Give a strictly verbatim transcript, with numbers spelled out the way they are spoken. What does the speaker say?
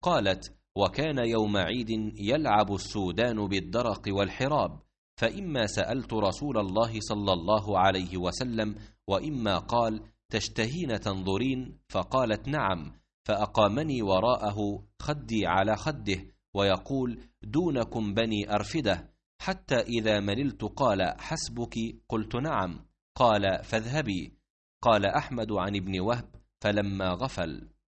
قالت: وكان يوم عيد يلعب السودان بالدرق والحراب، فإما سألت رسول الله صلى الله عليه وسلم، وإما قال: تشتهين تنظرين؟ فقالت: نعم. فأقامني وراءه خدي على خده ويقول: دونكم بني أرفدة، حتى إذا مللت قال: حسبك؟ قلت: نعم. قال: فاذهبي. قال أحمد عن ابن وهب: فلما غفل